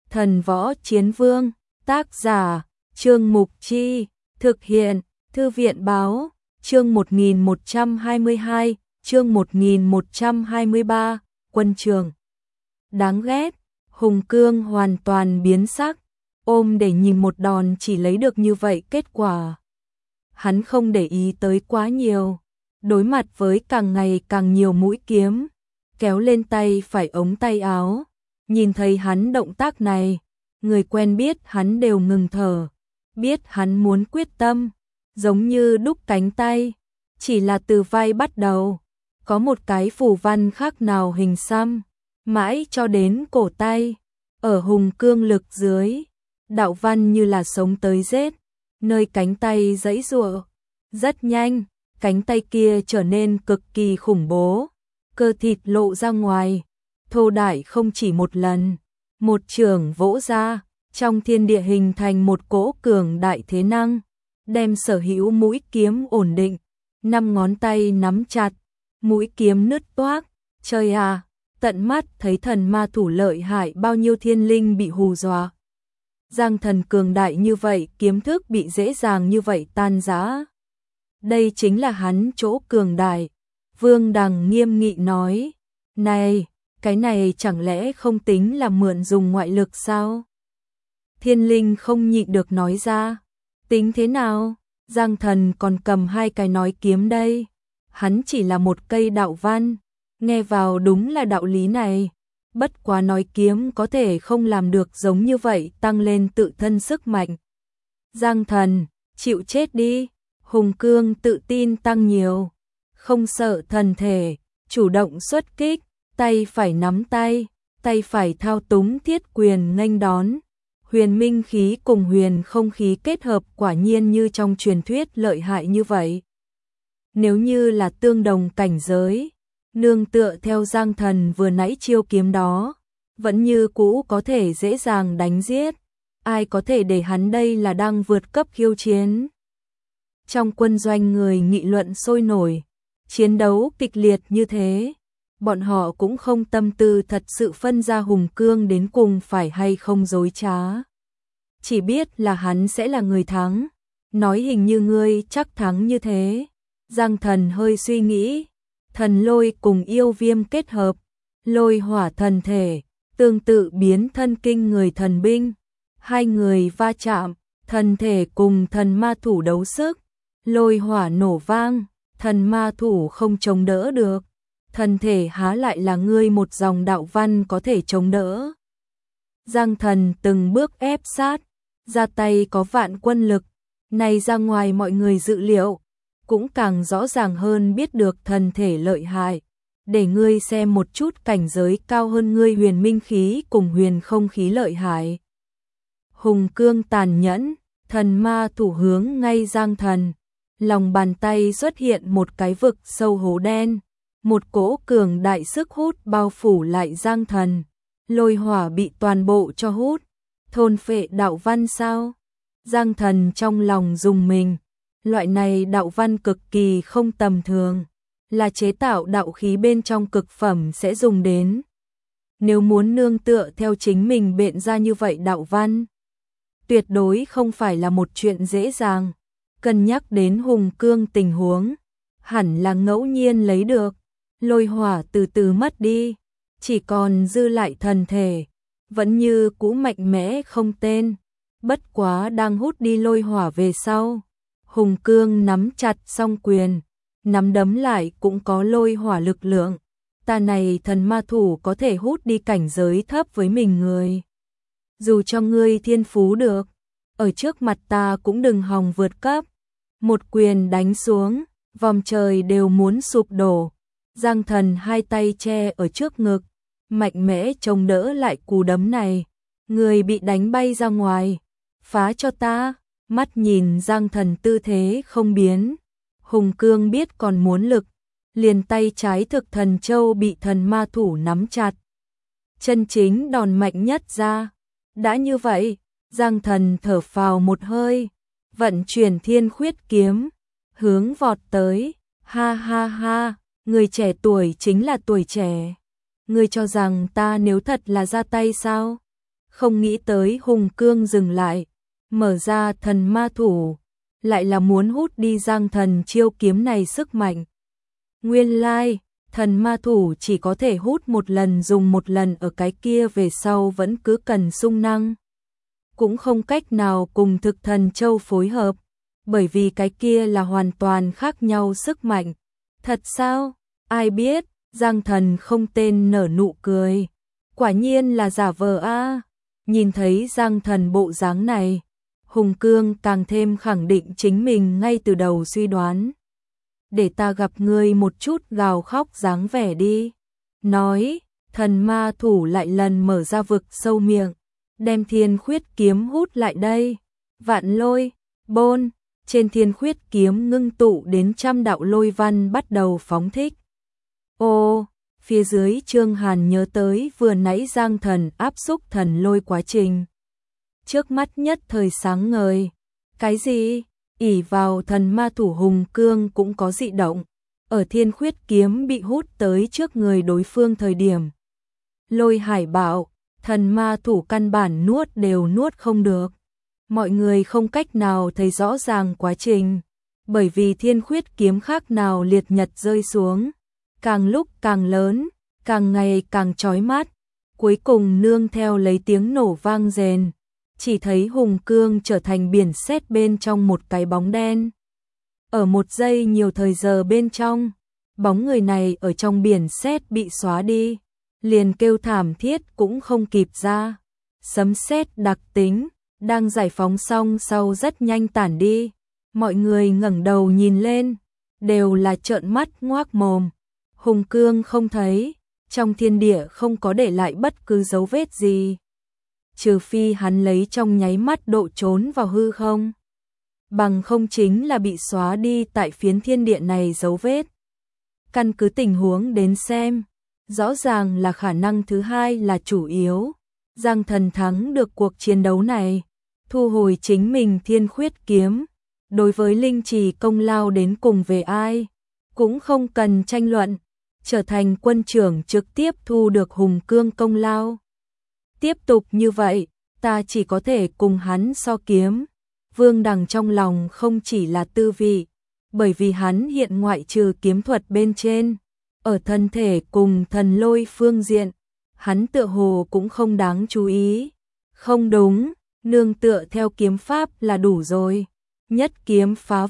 Thần Võ Chiến Vương, tác giả, Trương Mục Chi, thực hiện, Thư viện báo, chương 1122, chương 1123, quân trường. Đáng ghét, Hùng Cương hoàn toàn biến sắc, ôm để nhìn một đòn chỉ lấy được như vậy kết quả. Hắn không để ý tới quá nhiều, đối mặt với càng ngày càng nhiều mũi kiếm, kéo lên tay phải ống tay áo. Nhìn thấy hắn động tác này, người quen biết hắn đều ngừng thở, biết hắn muốn quyết tâm, giống như đúc cánh tay, chỉ là từ vai bắt đầu, có một cái phù văn khác nào hình xăm, mãi cho đến cổ tay, ở Hùng Cương lực dưới, đạo văn như là sống tới rết, nơi cánh tay giãy giụa. Rất nhanh, cánh tay kia trở nên cực kỳ khủng bố, cơ thịt lộ ra ngoài, thô đại không chỉ một lần, một chưởng vỗ ra, trong thiên địa hình thành một cỗ cường đại thế năng, đem sở hữu mũi kiếm ổn định, 5 ngón tay nắm chặt, mũi kiếm nứt toác, trời à, tận mắt thấy thần ma thủ lợi hại bao nhiêu thiên linh bị hù dọa. Giang thần cường đại như vậy, kiếm thức bị dễ dàng như vậy tan rã. Đây chính là hắn chỗ cường đại. Vương Đằng nghiêm nghị nói, này, cái này chẳng lẽ không tính là mượn dùng ngoại lực sao? Thiên linh không nhịn được nói ra, tính thế nào? Giang thần còn cầm 2 cái nói kiếm đây. Hắn chỉ là một cây đạo văn, nghe vào đúng là đạo lý này. Bất quá nói kiếm có thể không làm được giống như vậy, tăng lên tự thân sức mạnh. Giang thần, chịu chết đi. Hùng Cương tự tin tăng nhiều, không sợ thần thể, chủ động xuất kích, tay phải nắm tay, tay phải thao túng thiết quyền nghênh đón. Huyền minh khí cùng huyền không khí kết hợp quả nhiên như trong truyền thuyết lợi hại như vậy. Nếu như là tương đồng cảnh giới, nương tựa theo Giang thần vừa nãy chiêu kiếm đó, vẫn như cũ có thể dễ dàng đánh giết. Ai có thể để hắn đây là đang vượt cấp khiêu chiến. Trong quân doanh người nghị luận sôi nổi, chiến đấu kịch liệt như thế, bọn họ cũng không tâm tư thật sự phân ra Hùng Cương đến cùng phải hay không dối trá. Chỉ biết là hắn sẽ là người thắng, nói hình như ngươi chắc thắng như thế. Giang thần hơi suy nghĩ, thần lôi cùng yêu viêm kết hợp, lôi hỏa thần thể, tương tự biến thân kinh người thần binh. 2 người va chạm, thần thể cùng thần ma thủ đấu sức. Lôi hỏa nổ vang, thần ma thủ không chống đỡ được, thần thể há lại là ngươi một dòng đạo văn có thể chống đỡ. Giang thần từng bước ép sát, ra tay có vạn quân lực, này ra ngoài mọi người dự liệu, cũng càng rõ ràng hơn biết được thần thể lợi hại, để ngươi xem một chút cảnh giới cao hơn ngươi huyền minh khí cùng huyền không khí lợi hại. Hùng Cương tàn nhẫn, thần ma thủ hướng ngay Giang thần. Lòng bàn tay xuất hiện một cái vực sâu hố đen, một cỗ cường đại sức hút bao phủ lại Giang thần, lôi hỏa bị toàn bộ cho hút, thôn phệ đạo văn sao? Giang thần trong lòng rùng mình, loại này đạo văn cực kỳ không tầm thường, là chế tạo đạo khí bên trong cực phẩm sẽ dùng đến. Nếu muốn nương tựa theo chính mình biện ra như vậy đạo văn, tuyệt đối không phải là một chuyện dễ dàng. Cân nhắc đến Hùng Cương tình huống, hẳn là ngẫu nhiên lấy được, lôi hỏa từ từ mất đi, chỉ còn dư lại thần thể, vẫn như cũ mạnh mẽ không tên, bất quá đang hút đi lôi hỏa về sau. Hùng Cương nắm chặt song quyền, nắm đấm lại cũng có lôi hỏa lực lượng, ta này thần ma thủ có thể hút đi cảnh giới thấp với mình người. Dù cho ngươi thiên phú được, ở trước mặt ta cũng đừng hòng vượt cấp. Một quyền đánh xuống, vòng trời đều muốn sụp đổ. Giang thần 2 tay che ở trước ngực, mạnh mẽ chống đỡ lại cú đấm này. Người bị đánh bay ra ngoài, phá cho ta. Mắt nhìn Giang thần tư thế không biến, Hùng Cương biết còn muốn lực, liền tay trái thực thần châu bị thần ma thủ nắm chặt. Chân chính đòn mạnh nhất ra. Đã như vậy, Giang thần thở phào một hơi, vận chuyển thiên khuyết kiếm, hướng vọt tới. Ha ha ha, người trẻ tuổi chính là tuổi trẻ. Ngươi cho rằng ta nếu thật là ra tay sao? Không nghĩ tới Hùng Cương dừng lại, mở ra thần ma thủ, lại là muốn hút đi Giang Thần chiêu kiếm này sức mạnh. Nguyên lai, thần ma thủ chỉ có thể hút một lần, dùng một lần, ở cái kia về sau vẫn cứ cần xung năng. Cũng không cách nào cùng thực thần châu phối hợp, bởi vì cái kia là hoàn toàn khác nhau sức mạnh. Thật sao? Ai biết? Giang Thần không tên nở nụ cười. Quả nhiên là giả vờ a. Nhìn thấy Giang Thần bộ dáng này, Hùng Cương càng thêm khẳng định chính mình ngay từ đầu suy đoán. Để ta gặp ngươi một chút, gào khóc dáng vẻ đi. Nói, thần ma thủ lại lần mở ra vực sâu miệng, đem thiên khuyết kiếm hút lại đây. Vạn lôi, bôn, trên thiên khuyết kiếm ngưng tụ đến 100 đạo lôi văn bắt đầu phóng thích. Ô, phía dưới Trương Hàn nhớ tới vừa nãy Giang Thần áp xúc thần lôi quá trình. Trước mắt nhất thời sáng ngời. Cái gì? Ỷ vào thần ma thủ Hùng Cương cũng có dị động. Ở thiên khuyết kiếm bị hút tới trước người đối phương thời điểm. Lôi hải bạo, thần ma thủ căn bản nuốt đều nuốt không được. Mọi người không cách nào thấy rõ ràng quá trình. Bởi vì thiên khuyết kiếm khác nào liệt nhật rơi xuống. Càng lúc càng lớn, càng ngày càng chói mắt. Cuối cùng nương theo lấy tiếng nổ vang rền. Chỉ thấy Hùng Cương trở thành biển sét bên trong một cái bóng đen. Ở một giây nhiều thời giờ bên trong, bóng người này ở trong biển sét bị xóa đi, liền kêu thảm thiết cũng không kịp ra. Sấm sét đặc tính, đang giải phóng xong sau rất nhanh tản đi. Mọi người ngẩng đầu nhìn lên, đều là trợn mắt ngoác mồm. Hùng Cương không thấy, trong thiên địa không có để lại bất cứ dấu vết gì. Trừ phi hắn lấy trong nháy mắt độ trốn vào hư không. Bằng không chính là bị xóa đi tại phiến thiên địa này dấu vết. Căn cứ tình huống đến xem, rõ ràng là khả năng thứ hai là chủ yếu. Giang Thần thắng được cuộc chiến đấu này, thu hồi chính mình thiên khuyết kiếm. Đối với linh trì công lao đến cùng về ai, cũng không cần tranh luận. Trở thành quân trưởng trực tiếp thu được Hùng Cương công lao. Tiếp tục như vậy, ta chỉ có thể cùng hắn so kiếm. Vương Đằng trong lòng không chỉ là tư vị, bởi vì hắn hiện ngoại trừ kiếm thuật bên trên, ở thân thể cùng thần lôi phương diện, hắn tựa hồ cũng không đáng chú ý. Không đúng, nương tựa theo kiếm pháp là đủ rồi. Nhất kiếm phá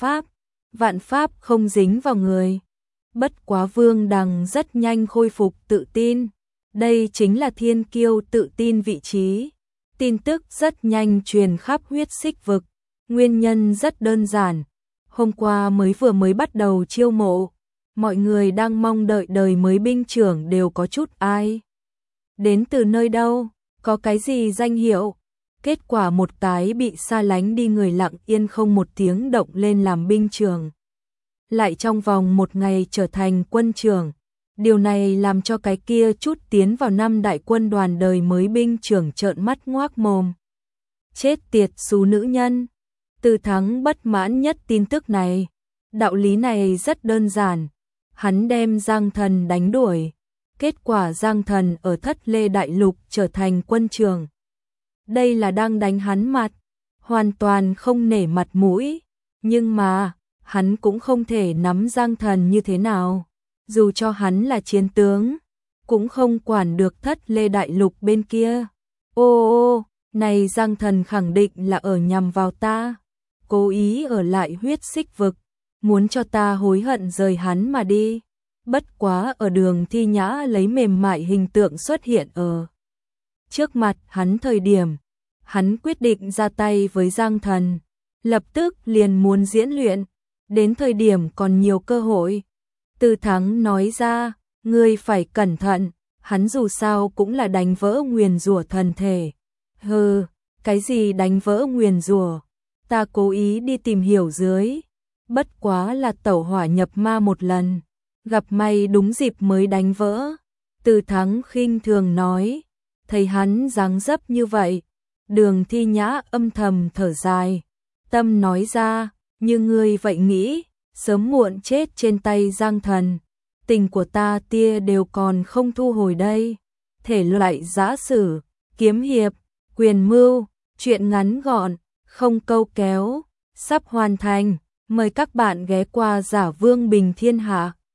vạn pháp không dính vào người. Bất quá Vương Đằng rất nhanh khôi phục tự tin. Đây chính là thiên kiêu tự tin vị trí. Tin tức rất nhanh truyền khắp huyết xích vực. Nguyên nhân rất đơn giản. Hôm qua vừa mới bắt đầu chiêu mộ. Mọi người đang mong đợi đời mới binh trưởng đều có chút ai. Đến từ nơi đâu? Có cái gì danh hiệu? Kết quả một cái bị xa lánh đi người lặng yên không một tiếng động lên làm binh trưởng. Lại trong vòng một ngày trở thành quân trưởng. Điều này làm cho cái kia chút tiến vào năm đại quân đoàn đời mới binh trưởng trợn mắt ngoác mồm. Chết tiệt xú nữ nhân. Từ Thắng bất mãn nhất tin tức này. Đạo lý này rất đơn giản. Hắn đem Giang Thần đánh đuổi. Kết quả Giang Thần ở Thất Lê Đại Lục trở thành quân trưởng. Đây là đang đánh hắn mặt. Hoàn toàn không nể mặt mũi. Nhưng mà, hắn cũng không thể nắm Giang Thần như thế nào. Dù cho hắn là chiến tướng, cũng không quản được Thất Lê Đại Lục bên kia. Ô, này Giang Thần khẳng định là ở nhằm vào ta. Cố ý ở lại huyết xích vực, muốn cho ta hối hận rời hắn mà đi. Bất quá ở Đường Thi Nhã lấy mềm mại hình tượng xuất hiện ở trước mặt hắn thời điểm, hắn quyết định ra tay với Giang Thần. Lập tức liền muốn diễn luyện, đến thời điểm còn nhiều cơ hội. Từ Thắng nói ra, ngươi phải cẩn thận, hắn dù sao cũng là đánh vỡ nguyền rủa thần thể. Hừ, cái gì đánh vỡ nguyền rủa? Ta cố ý đi tìm hiểu dưới. Bất quá là tẩu hỏa nhập ma một lần, gặp may đúng dịp mới đánh vỡ. Từ Thắng khinh thường nói, thấy hắn dáng dấp như vậy. Đường Thi Nhã âm thầm thở dài, tâm nói ra, như ngươi vậy nghĩ, sớm muộn chết trên tay Giang Thần. Tình của ta tia đều còn không thu hồi đây. Thể loại giã sử, kiếm hiệp, Quyền mưu, chuyện ngắn gọn, không câu kéo, sắp hoàn thành. Mời các bạn ghé qua Giả Vương Bình Thiên Hạ.